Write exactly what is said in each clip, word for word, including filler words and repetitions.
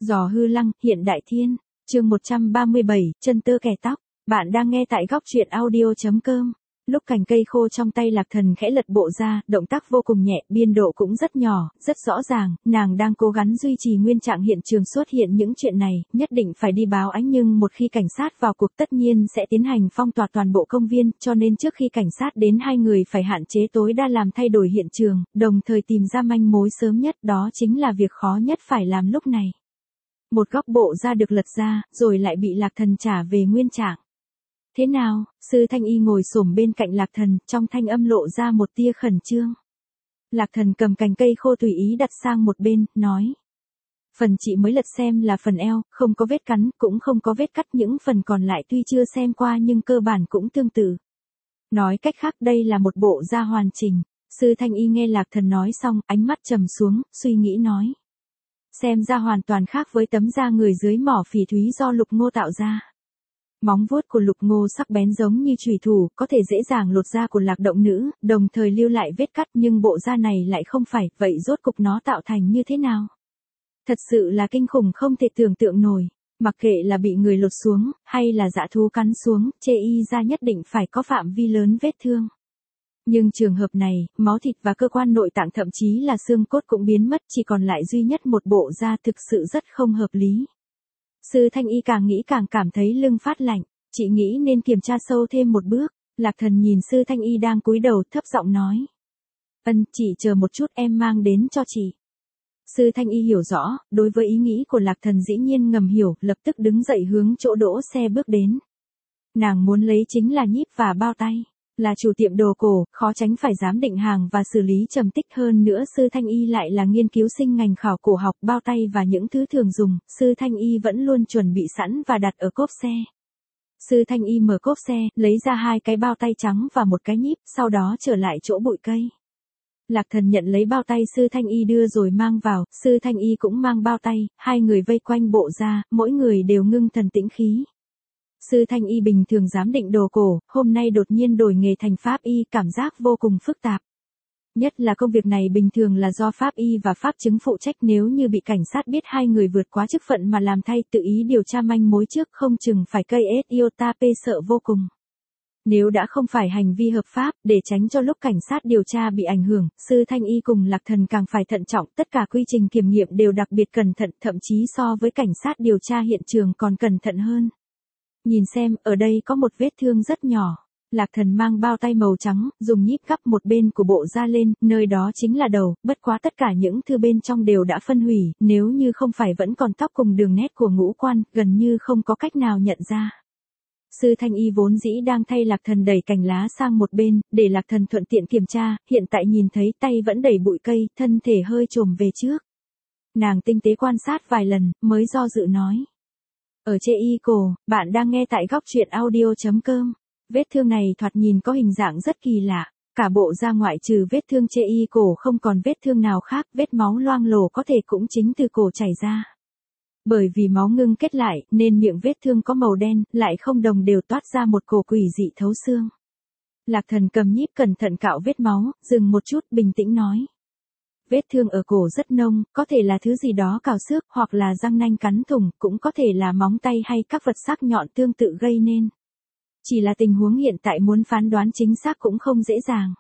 Giò hư lăng, hiện đại thiên, chương một trăm ba mươi bảy, chân tơ kẻ tóc. Bạn đang nghe tại góc truyện audio.com. Lúc cành cây khô trong tay Lạc Thần khẽ lật bộ ra, động tác vô cùng nhẹ, biên độ cũng rất nhỏ, rất rõ ràng, nàng đang cố gắng duy trì nguyên trạng hiện trường xuất hiện những chuyện này, nhất định phải đi báo ánh nhưng một khi cảnh sát vào cuộc tất nhiên sẽ tiến hành phong tỏa toàn bộ công viên, cho nên trước khi cảnh sát đến hai người phải hạn chế tối đa làm thay đổi hiện trường, đồng thời tìm ra manh mối sớm nhất, đó chính là việc khó nhất phải làm lúc này. Một góc bộ da được lật ra, rồi lại bị Lạc Thần trả về nguyên trạng. Thế nào? Sư Thanh Y ngồi xổm bên cạnh Lạc Thần, trong thanh âm lộ ra một tia khẩn trương. Lạc Thần cầm cành cây khô tùy ý đặt sang một bên, nói. Phần chị mới lật xem là phần eo, không có vết cắn, cũng không có vết cắt, những phần còn lại tuy chưa xem qua nhưng cơ bản cũng tương tự. Nói cách khác đây là một bộ da hoàn chỉnh. Sư Thanh Y nghe Lạc Thần nói xong, ánh mắt trầm xuống, suy nghĩ nói. Xem ra hoàn toàn khác với tấm da người dưới mỏ phỉ thúy do Lục Ngô tạo ra. Móng vuốt của Lục Ngô sắc bén giống như chùy thủ, có thể dễ dàng lột da của Lạc động nữ, đồng thời lưu lại vết cắt, nhưng bộ da này lại không phải, vậy rốt cục nó tạo thành như thế nào? Thật sự là kinh khủng không thể tưởng tượng nổi, mặc kệ là bị người lột xuống, hay là dã thú cắn xuống, chê y da nhất định phải có phạm vi lớn vết thương. Nhưng trường hợp này, máu thịt và cơ quan nội tạng thậm chí là xương cốt cũng biến mất, chỉ còn lại duy nhất một bộ da, thực sự rất không hợp lý. Sư Thanh Y càng nghĩ càng cảm thấy lưng phát lạnh, chị nghĩ nên kiểm tra sâu thêm một bước. Lạc Thần nhìn Sư Thanh Y đang cúi đầu thấp giọng nói. Ân, chị chờ một chút, em mang đến cho chị. Sư Thanh Y hiểu rõ, đối với ý nghĩ của Lạc Thần dĩ nhiên ngầm hiểu, lập tức đứng dậy hướng chỗ đỗ xe bước đến. Nàng muốn lấy chính là nhíp và bao tay. Là chủ tiệm đồ cổ, khó tránh phải giám định hàng và xử lý trầm tích, hơn nữa Sư Thanh Y lại là nghiên cứu sinh ngành khảo cổ học, bao tay và những thứ thường dùng, Sư Thanh Y vẫn luôn chuẩn bị sẵn và đặt ở cốp xe. Sư Thanh Y mở cốp xe, lấy ra hai cái bao tay trắng và một cái nhíp, sau đó trở lại chỗ bụi cây. Lạc Thần nhận lấy bao tay Sư Thanh Y đưa rồi mang vào, Sư Thanh Y cũng mang bao tay, hai người vây quanh bộ ra, mỗi người đều ngưng thần tĩnh khí. Sư Thanh Y bình thường giám định đồ cổ, hôm nay đột nhiên đổi nghề thành pháp y, cảm giác vô cùng phức tạp. Nhất là công việc này bình thường là do pháp y và pháp chứng phụ trách, nếu như bị cảnh sát biết hai người vượt quá chức phận mà làm thay, tự ý điều tra manh mối trước, không chừng phải cây ết iota p sợ vô cùng. Nếu đã không phải hành vi hợp pháp, để tránh cho lúc cảnh sát điều tra bị ảnh hưởng, Sư Thanh Y cùng Lạc Thần càng phải thận trọng, tất cả quy trình kiểm nghiệm đều đặc biệt cẩn thận, thậm chí so với cảnh sát điều tra hiện trường còn cẩn thận hơn. Nhìn xem, ở đây có một vết thương rất nhỏ. Lạc Thần mang bao tay màu trắng, dùng nhíp gắp một bên của bộ da lên, nơi đó chính là đầu, bất quá tất cả những thứ bên trong đều đã phân hủy, nếu như không phải vẫn còn tóc cùng đường nét của ngũ quan, gần như không có cách nào nhận ra. Sư Thanh Y vốn dĩ đang thay Lạc Thần đẩy cành lá sang một bên, để Lạc Thần thuận tiện kiểm tra, hiện tại nhìn thấy tay vẫn đẩy bụi cây, thân thể hơi chồm về trước. Nàng tinh tế quan sát vài lần, mới do dự nói. Ở chê y cổ, bạn đang nghe tại góc truyện audio.com. Vết thương này thoạt nhìn có hình dạng rất kỳ lạ, cả bộ da ngoại trừ vết thương chê y cổ không còn vết thương nào khác, vết máu loang lổ có thể cũng chính từ cổ chảy ra. Bởi vì máu ngưng kết lại, nên miệng vết thương có màu đen, lại không đồng đều toát ra một cổ quỷ dị thấu xương. Lạc Thần cầm nhíp cẩn thận cạo vết máu, dừng một chút, bình tĩnh nói. Vết thương ở cổ rất nông, có thể là thứ gì đó cào xước, hoặc là răng nanh cắn thủng, cũng có thể là móng tay hay các vật sắc nhọn tương tự gây nên. Chỉ là tình huống hiện tại muốn phán đoán chính xác cũng không dễ dàng.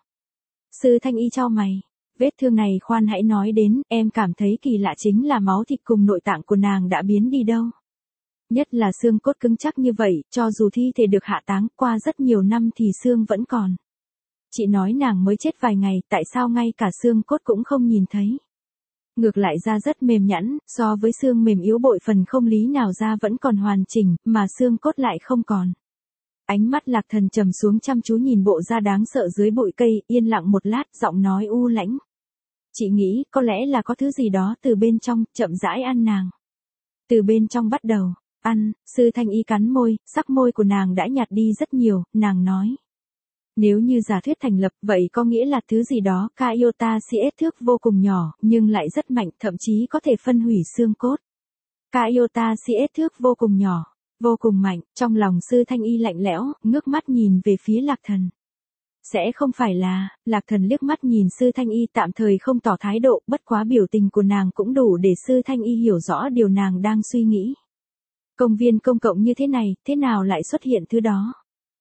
Sư Thanh Y chau mày. Vết thương này khoan hãy nói đến, em cảm thấy kỳ lạ chính là máu thịt cùng nội tạng của nàng đã biến đi đâu. Nhất là xương cốt cứng chắc như vậy, cho dù thi thể được hạ táng qua rất nhiều năm thì xương vẫn còn. Chị nói nàng mới chết vài ngày, tại sao ngay cả xương cốt cũng không nhìn thấy. Ngược lại da rất mềm nhẵn, so với xương mềm yếu bội phần không lý nào da vẫn còn hoàn chỉnh, mà xương cốt lại không còn. Ánh mắt Lạc Thần trầm xuống chăm chú nhìn bộ da đáng sợ dưới bụi cây, yên lặng một lát, giọng nói u lãnh. Chị nghĩ, có lẽ là có thứ gì đó từ bên trong, chậm rãi ăn nàng. Từ bên trong bắt đầu, ăn, Sư Thanh Y cắn môi, sắc môi của nàng đã nhạt đi rất nhiều, nàng nói. Nếu như giả thuyết thành lập, vậy có nghĩa là thứ gì đó, ca iota cs thước vô cùng nhỏ, nhưng lại rất mạnh, thậm chí có thể phân hủy xương cốt. Ca iota cs thước vô cùng nhỏ, vô cùng mạnh, trong lòng Sư Thanh Y lạnh lẽo, ngước mắt nhìn về phía Lạc Thần. Sẽ không phải là, Lạc Thần liếc mắt nhìn Sư Thanh Y tạm thời không tỏ thái độ, bất quá biểu tình của nàng cũng đủ để Sư Thanh Y hiểu rõ điều nàng đang suy nghĩ. Công viên công cộng như thế này, thế nào lại xuất hiện thứ đó?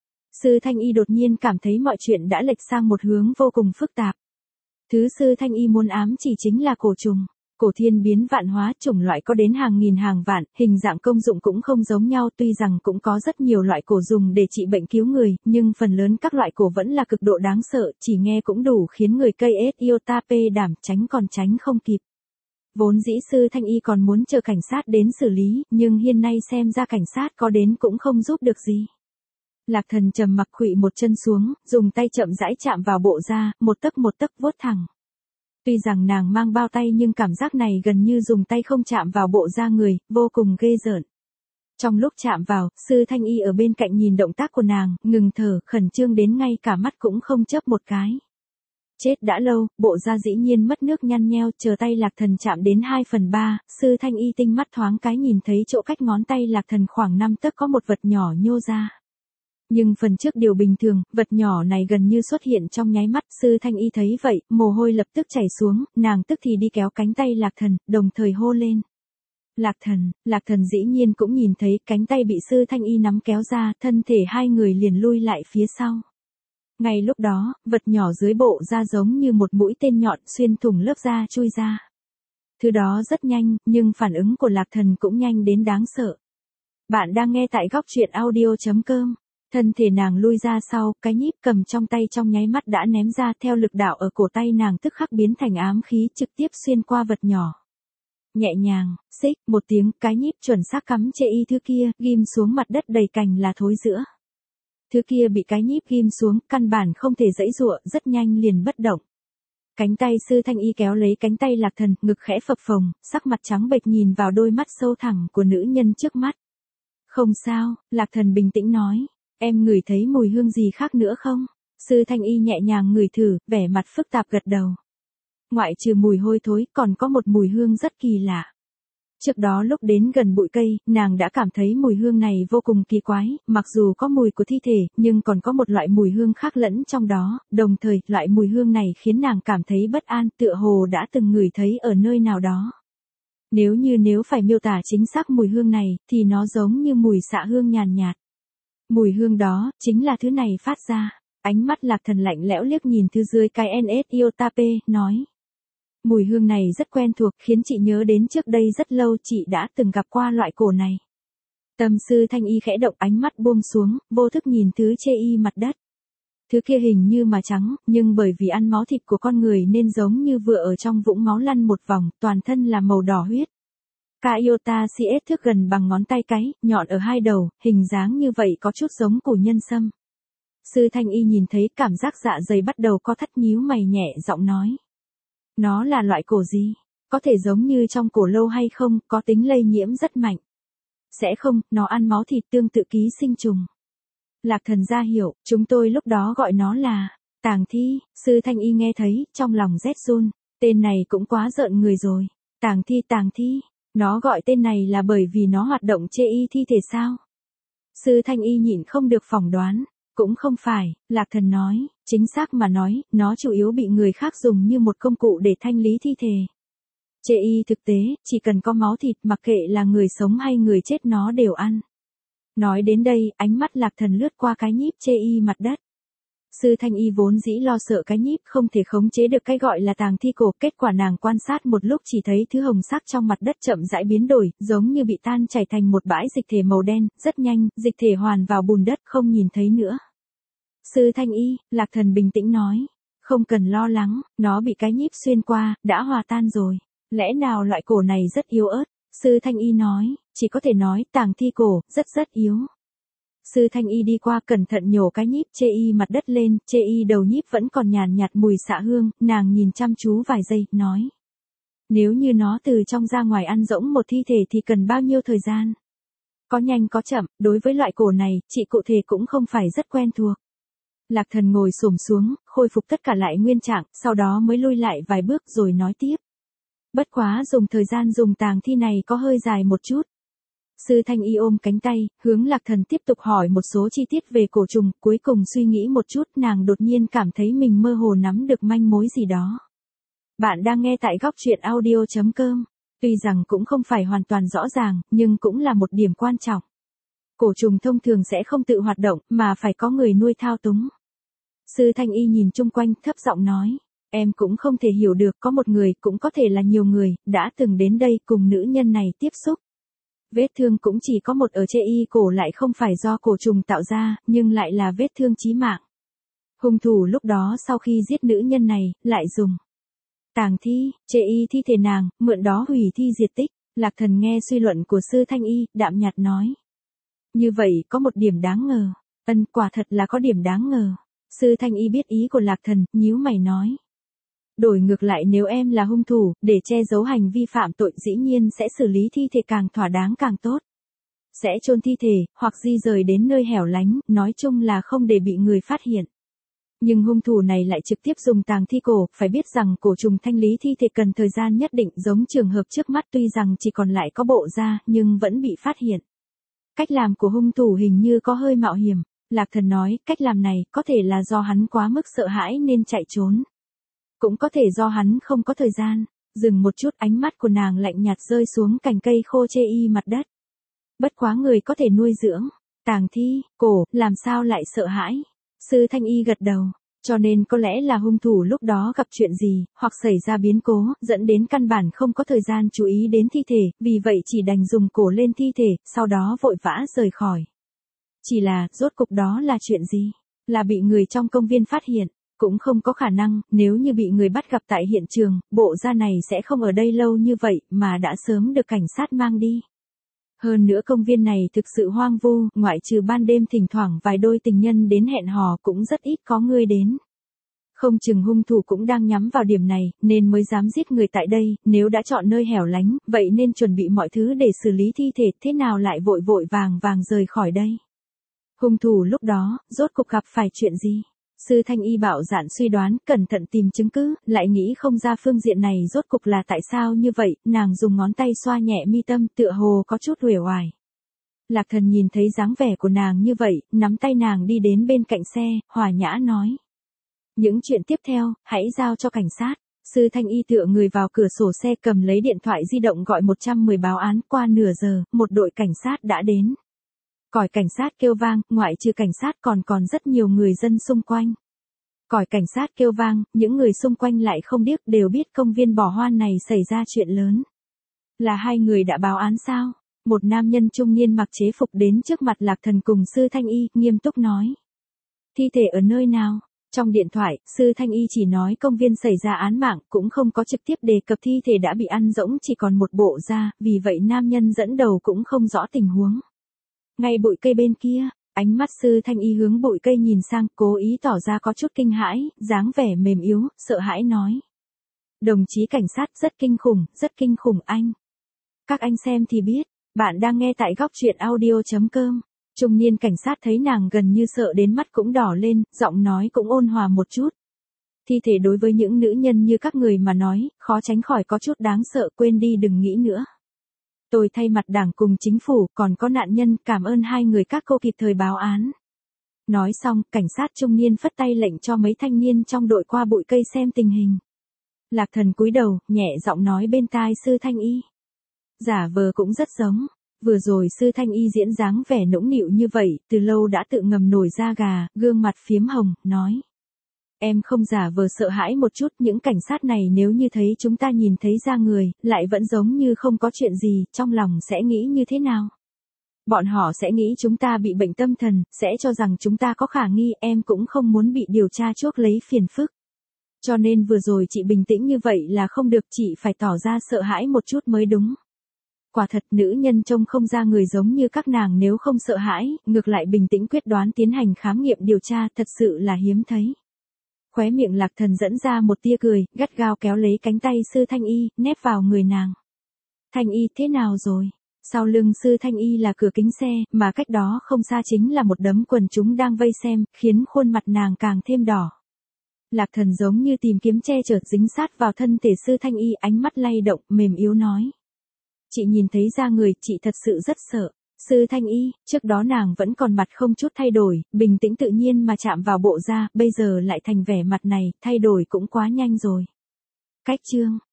Sư Thanh Y đột nhiên cảm thấy mọi chuyện đã lệch sang một hướng vô cùng phức tạp. Thứ Sư Thanh Y muốn ám chỉ chính là cổ trùng. Cổ thiên biến vạn hóa, chủng loại có đến hàng nghìn hàng vạn, hình dạng công dụng cũng không giống nhau, tuy rằng cũng có rất nhiều loại cổ dùng để trị bệnh cứu người, nhưng phần lớn các loại cổ vẫn là cực độ đáng sợ, chỉ nghe cũng đủ khiến người cây ết iota p đảm tránh còn tránh không kịp. Vốn dĩ Sư Thanh Y còn muốn chờ cảnh sát đến xử lý, nhưng hiện nay xem ra cảnh sát có đến cũng không giúp được gì. Lạc Thần trầm mặc khuỵu một chân xuống, dùng tay chậm rãi chạm vào bộ da, một tấc một tấc vuốt thẳng. Tuy rằng nàng mang bao tay nhưng cảm giác này gần như dùng tay không chạm vào bộ da người, vô cùng ghê rợn. Trong lúc chạm vào, Sư Thanh Y ở bên cạnh nhìn động tác của nàng, ngừng thở, khẩn trương đến ngay cả mắt cũng không chớp một cái. Chết đã lâu, bộ da dĩ nhiên mất nước nhăn nheo, chờ tay Lạc Thần chạm đến hai phần ba, Sư Thanh Y tinh mắt thoáng cái nhìn thấy chỗ cách ngón tay Lạc Thần khoảng năm tấc có một vật nhỏ nhô ra. Nhưng phần trước điều bình thường, vật nhỏ này gần như xuất hiện trong nháy mắt, Sư Thanh Y thấy vậy, mồ hôi lập tức chảy xuống, nàng tức thì đi kéo cánh tay Lạc Thần, đồng thời hô lên. Lạc Thần, Lạc Thần dĩ nhiên cũng nhìn thấy cánh tay bị Sư Thanh Y nắm kéo ra, thân thể hai người liền lui lại phía sau. Ngay lúc đó, vật nhỏ dưới bộ da giống như một mũi tên nhọn xuyên thủng lớp da chui ra. Thứ đó rất nhanh, nhưng phản ứng của Lạc Thần cũng nhanh đến đáng sợ. Bạn đang nghe tại góc truyện audio chấm com. Thân thể nàng lui ra sau, cái nhíp cầm trong tay trong nháy mắt đã ném ra, theo lực đạo ở cổ tay nàng tức khắc biến thành ám khí trực tiếp xuyên qua vật nhỏ. Nhẹ nhàng, xích, một tiếng, cái nhíp chuẩn xác cắm chê y thứ kia, ghim xuống mặt đất đầy cành là thối giữa. Thứ kia bị cái nhíp ghim xuống, căn bản không thể giãy giụa, rất nhanh liền bất động. Cánh tay Sư Thanh Y kéo lấy cánh tay Lạc Thần, ngực khẽ phập phồng, sắc mặt trắng bệch nhìn vào đôi mắt sâu thẳm của nữ nhân trước mắt. Không sao, Lạc Thần bình tĩnh nói. Em ngửi thấy mùi hương gì khác nữa không? Sư Thanh Y nhẹ nhàng ngửi thử, vẻ mặt phức tạp gật đầu. Ngoại trừ mùi hôi thối, còn có một mùi hương rất kỳ lạ. Trước đó lúc đến gần bụi cây, nàng đã cảm thấy mùi hương này vô cùng kỳ quái, mặc dù có mùi của thi thể, nhưng còn có một loại mùi hương khác lẫn trong đó, đồng thời, loại mùi hương này khiến nàng cảm thấy bất an, tựa hồ đã từng ngửi thấy ở nơi nào đó. Nếu như nếu phải miêu tả chính xác mùi hương này, thì nó giống như mùi xạ hương nhàn nhạt. Mùi hương đó, chính là thứ này phát ra. Ánh mắt Lạc Thần lạnh lẽo liếc nhìn thứ dưới cái en ét iota p, nói. Mùi hương này rất quen thuộc, khiến chị nhớ đến trước đây rất lâu chị đã từng gặp qua loại cổ này. Tâm Sư Thanh Y khẽ động, ánh mắt buông xuống, vô thức nhìn thứ chê y mặt đất. Thứ kia hình như mà trắng, nhưng bởi vì ăn máu thịt của con người nên giống như vừa ở trong vũng máu lăn một vòng, toàn thân là màu đỏ huyết. Ca iota cs thước gần bằng ngón tay cái, nhọn ở hai đầu, hình dáng như vậy có chút giống củ nhân sâm. Sư Thanh Y nhìn thấy cảm giác dạ dày bắt đầu co thắt, nhíu mày nhẹ giọng nói. Nó là loại cổ gì? Có thể giống như trong cổ lâu hay không, có tính lây nhiễm rất mạnh. Sẽ không, nó ăn máu thịt tương tự ký sinh trùng. Lạc Thần ra hiểu, chúng tôi lúc đó gọi nó là tàng thi. Sư Thanh Y nghe thấy, trong lòng rét run, tên này cũng quá rợn người rồi. Tàng thi tàng thi. Nó gọi tên này là bởi vì nó hoạt động chê y thi thể sao? Sư Thanh Y nhịn không được phỏng đoán. Cũng không phải, Lạc Thần nói, chính xác mà nói, nó chủ yếu bị người khác dùng như một công cụ để thanh lý thi thể. Chê y thực tế, chỉ cần có máu thịt, mặc kệ là người sống hay người chết nó đều ăn. Nói đến đây, ánh mắt Lạc Thần lướt qua cái nhíp chê y mặt đất. Sư Thanh Y vốn dĩ lo sợ cái nhíp không thể khống chế được cái gọi là tàng thi cổ, kết quả nàng quan sát một lúc chỉ thấy thứ hồng sắc trong mặt đất chậm rãi biến đổi, giống như bị tan chảy thành một bãi dịch thể màu đen, rất nhanh, dịch thể hoàn vào bùn đất không nhìn thấy nữa. Sư Thanh Y, Lạc Thần bình tĩnh nói, không cần lo lắng, nó bị cái nhíp xuyên qua, đã hòa tan rồi. Lẽ nào loại cổ này rất yếu ớt? Sư Thanh Y nói, chỉ có thể nói tàng thi cổ, rất rất yếu. Sư Thanh Y đi qua cẩn thận nhổ cái nhíp chê y mặt đất lên, chê y đầu nhíp vẫn còn nhàn nhạt mùi xạ hương, nàng nhìn chăm chú vài giây, nói. Nếu như nó từ trong ra ngoài ăn rỗng một thi thể thì cần bao nhiêu thời gian? Có nhanh có chậm, đối với loại cổ này, chị cụ thể cũng không phải rất quen thuộc. Lạc Thần ngồi xổm xuống, khôi phục tất cả lại nguyên trạng, sau đó mới lui lại vài bước rồi nói tiếp. Bất quá dùng thời gian dùng tàng thi này có hơi dài một chút. Sư Thanh Y ôm cánh tay, hướng Lạc Thần tiếp tục hỏi một số chi tiết về cổ trùng, cuối cùng suy nghĩ một chút, nàng đột nhiên cảm thấy mình mơ hồ nắm được manh mối gì đó. Bạn đang nghe tại góc truyện audio.com. Tuy rằng cũng không phải hoàn toàn rõ ràng, nhưng cũng là một điểm quan trọng. Cổ trùng thông thường sẽ không tự hoạt động, mà phải có người nuôi thao túng. Sư Thanh Y nhìn chung quanh, thấp giọng nói. Em cũng không thể hiểu được có một người, cũng có thể là nhiều người, đã từng đến đây cùng nữ nhân này tiếp xúc. Vết thương cũng chỉ có một ở trên y cổ, lại không phải do cổ trùng tạo ra, nhưng lại là vết thương chí mạng. Hung thủ lúc đó sau khi giết nữ nhân này, lại dùng tàng thi, chê y thi thể nàng, mượn đó hủy thi diệt tích. Lạc Thần nghe suy luận của Sư Thanh Y, đạm nhạt nói. Như vậy có một điểm đáng ngờ. Ân, quả thật là có điểm đáng ngờ. Sư Thanh Y biết ý của Lạc Thần, nhíu mày nói. Đổi ngược lại, nếu em là hung thủ, để che giấu hành vi phạm tội, dĩ nhiên sẽ xử lý thi thể càng thỏa đáng càng tốt. Sẽ chôn thi thể, hoặc di rời đến nơi hẻo lánh, nói chung là không để bị người phát hiện. Nhưng hung thủ này lại trực tiếp dùng tàng thi cổ, phải biết rằng cổ trùng thanh lý thi thể cần thời gian nhất định, giống trường hợp trước mắt tuy rằng chỉ còn lại có bộ da, nhưng vẫn bị phát hiện. Cách làm của hung thủ hình như có hơi mạo hiểm. Lạc Thần nói, cách làm này, có thể là do hắn quá mức sợ hãi nên chạy trốn. Cũng có thể do hắn không có thời gian. Dừng một chút, ánh mắt của nàng lạnh nhạt rơi xuống cành cây khô chê y mặt đất. Bất quá người có thể nuôi dưỡng tàng thi, cổ, làm sao lại sợ hãi? Sư Thanh Y gật đầu. Cho nên có lẽ là hung thủ lúc đó gặp chuyện gì, hoặc xảy ra biến cố, dẫn đến căn bản không có thời gian chú ý đến thi thể, vì vậy chỉ đành dùng cổ lên thi thể, sau đó vội vã rời khỏi. Chỉ là, rốt cục đó là chuyện gì? Là bị người trong công viên phát hiện? Cũng không có khả năng, nếu như bị người bắt gặp tại hiện trường, bộ da này sẽ không ở đây lâu như vậy, mà đã sớm được cảnh sát mang đi. Hơn nữa công viên này thực sự hoang vu, ngoại trừ ban đêm thỉnh thoảng vài đôi tình nhân đến hẹn hò cũng rất ít có người đến. Không chừng hung thủ cũng đang nhắm vào điểm này, nên mới dám giết người tại đây, nếu đã chọn nơi hẻo lánh, vậy nên chuẩn bị mọi thứ để xử lý thi thể, thế nào lại vội vội vàng vàng rời khỏi đây? Hung thủ lúc đó, rốt cuộc gặp phải chuyện gì? Sư Thanh Y bạo dạn suy đoán, cẩn thận tìm chứng cứ, lại nghĩ không ra phương diện này rốt cục là tại sao như vậy, nàng dùng ngón tay xoa nhẹ mi tâm, tựa hồ có chút uể oải. Lạc Thần nhìn thấy dáng vẻ của nàng như vậy, nắm tay nàng đi đến bên cạnh xe, hòa nhã nói. Những chuyện tiếp theo, hãy giao cho cảnh sát. Sư Thanh Y tựa người vào cửa sổ xe, cầm lấy điện thoại di động gọi một trăm mười báo án. Qua nửa giờ, một đội cảnh sát đã đến. Còi cảnh sát kêu vang, ngoại trừ cảnh sát còn còn rất nhiều người dân xung quanh. Còi cảnh sát kêu vang, những người xung quanh lại không điếc, đều biết công viên bỏ hoang này xảy ra chuyện lớn. Là hai người đã báo án sao? Một nam nhân trung niên mặc chế phục đến trước mặt Lạc Thần cùng Sư Thanh Y, nghiêm túc nói. Thi thể ở nơi nào? Trong điện thoại, Sư Thanh Y chỉ nói công viên xảy ra án mạng, cũng không có trực tiếp đề cập thi thể đã bị ăn rỗng, chỉ còn một bộ da, vì vậy nam nhân dẫn đầu cũng không rõ tình huống. Ngay bụi cây bên kia, ánh mắt Sư Thanh Y hướng bụi cây nhìn sang, cố ý tỏ ra có chút kinh hãi, dáng vẻ mềm yếu, sợ hãi nói. Đồng chí cảnh sát, rất kinh khủng, rất kinh khủng anh. Các anh xem thì biết, bạn đang nghe tại góc truyện audio.com. Trung niên cảnh sát thấy nàng gần như sợ đến mắt cũng đỏ lên, giọng nói cũng ôn hòa một chút. Thi thể đối với những nữ nhân như các người mà nói, khó tránh khỏi có chút đáng sợ, quên đi đừng nghĩ nữa. Tôi thay mặt đảng cùng chính phủ, còn có nạn nhân, cảm ơn hai người các cô kịp thời báo án. Nói xong, cảnh sát trung niên phất tay lệnh cho mấy thanh niên trong đội qua bụi cây xem tình hình. Lạc Thần cúi đầu, nhẹ giọng nói bên tai Sư Thanh Y. Giả vờ cũng rất giống. Vừa rồi Sư Thanh Y diễn dáng vẻ nũng nịu như vậy, từ lâu đã tự ngầm nổi da gà, gương mặt phiếm hồng, nói. Em không giả vờ sợ hãi một chút, những cảnh sát này nếu như thấy chúng ta nhìn thấy da người, lại vẫn giống như không có chuyện gì, trong lòng sẽ nghĩ như thế nào? Bọn họ sẽ nghĩ chúng ta bị bệnh tâm thần, sẽ cho rằng chúng ta có khả nghi, em cũng không muốn bị điều tra chuốc lấy phiền phức. Cho nên vừa rồi chị bình tĩnh như vậy là không được, chị phải tỏ ra sợ hãi một chút mới đúng. Quả thật nữ nhân trông không ra người giống như các nàng, nếu không sợ hãi, ngược lại bình tĩnh quyết đoán tiến hành khám nghiệm điều tra, thật sự là hiếm thấy. Khóe miệng Lạc Thần dẫn ra một tia cười, gắt gao kéo lấy cánh tay Sư Thanh Y, nép vào người nàng. Thanh Y, thế nào rồi? Sau lưng Sư Thanh Y là cửa kính xe, mà cách đó không xa chính là một đống quần chúng đang vây xem, khiến khuôn mặt nàng càng thêm đỏ. Lạc Thần giống như tìm kiếm che chở dính sát vào thân thể Sư Thanh Y, ánh mắt lay động, mềm yếu nói. Chị nhìn thấy da người, chị thật sự rất sợ. Sư Thanh Y, trước đó nàng vẫn còn mặt không chút thay đổi, bình tĩnh tự nhiên mà chạm vào bộ da, bây giờ lại thành vẻ mặt này, thay đổi cũng quá nhanh rồi. Cách chương